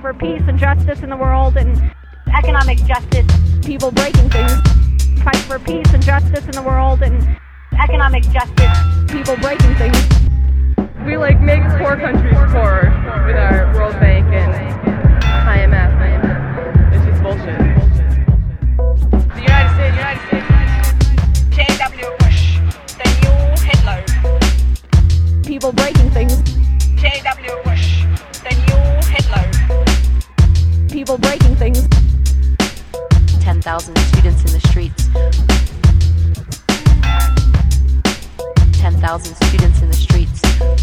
for peace and justice in the world and economic justice. People breaking things. Fight for peace and justice in the world and economic justice. People breaking things. We make poor countries poorer with our World Bank and IMF. It's just bullshit. The United States. J.W. Bush, the new Hitler. People breaking things. J.W. Bush, the new Hitler. People breaking things. 10,000 students in the streets. 10,000 students in the streets.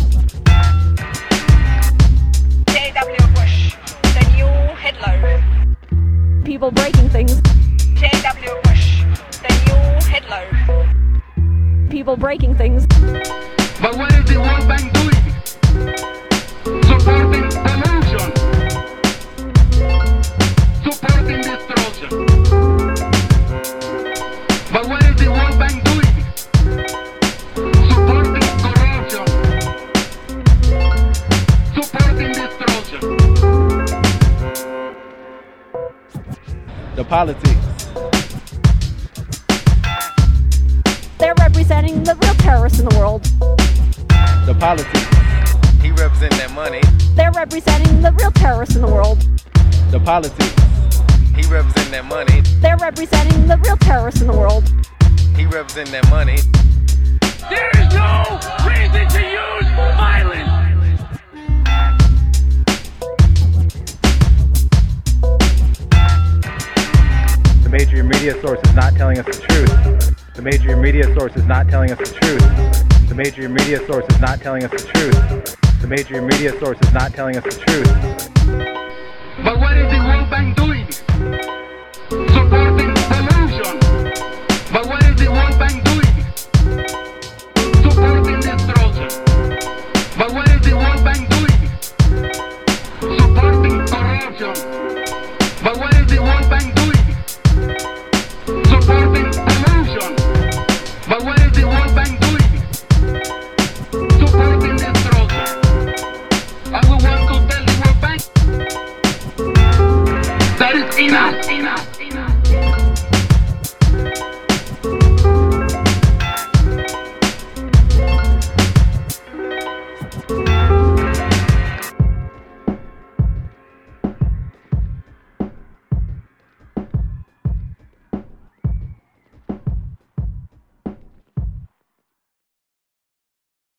J.W. Bush, the new Hitler. People breaking things. J.W. Bush, the new Hitler. People breaking things. But what is the World Bank doing? Supporting pollution. Supporting destruction. But what is the World Bank doing? Supporting corruption. Supporting destruction. The politics. They're representing the real terrorists in the world. The politics. He representing that money. They're representing the real terrorists in the world. The politics. He representing that money. They're representing the real terrorists in the world. He representing that money. There is no reason to use violence. The major media source is not telling us the truth. The major media source is not telling us the truth. The major media source is not telling us the truth. The major media source is not telling us the truth. But what is the World Bank doing?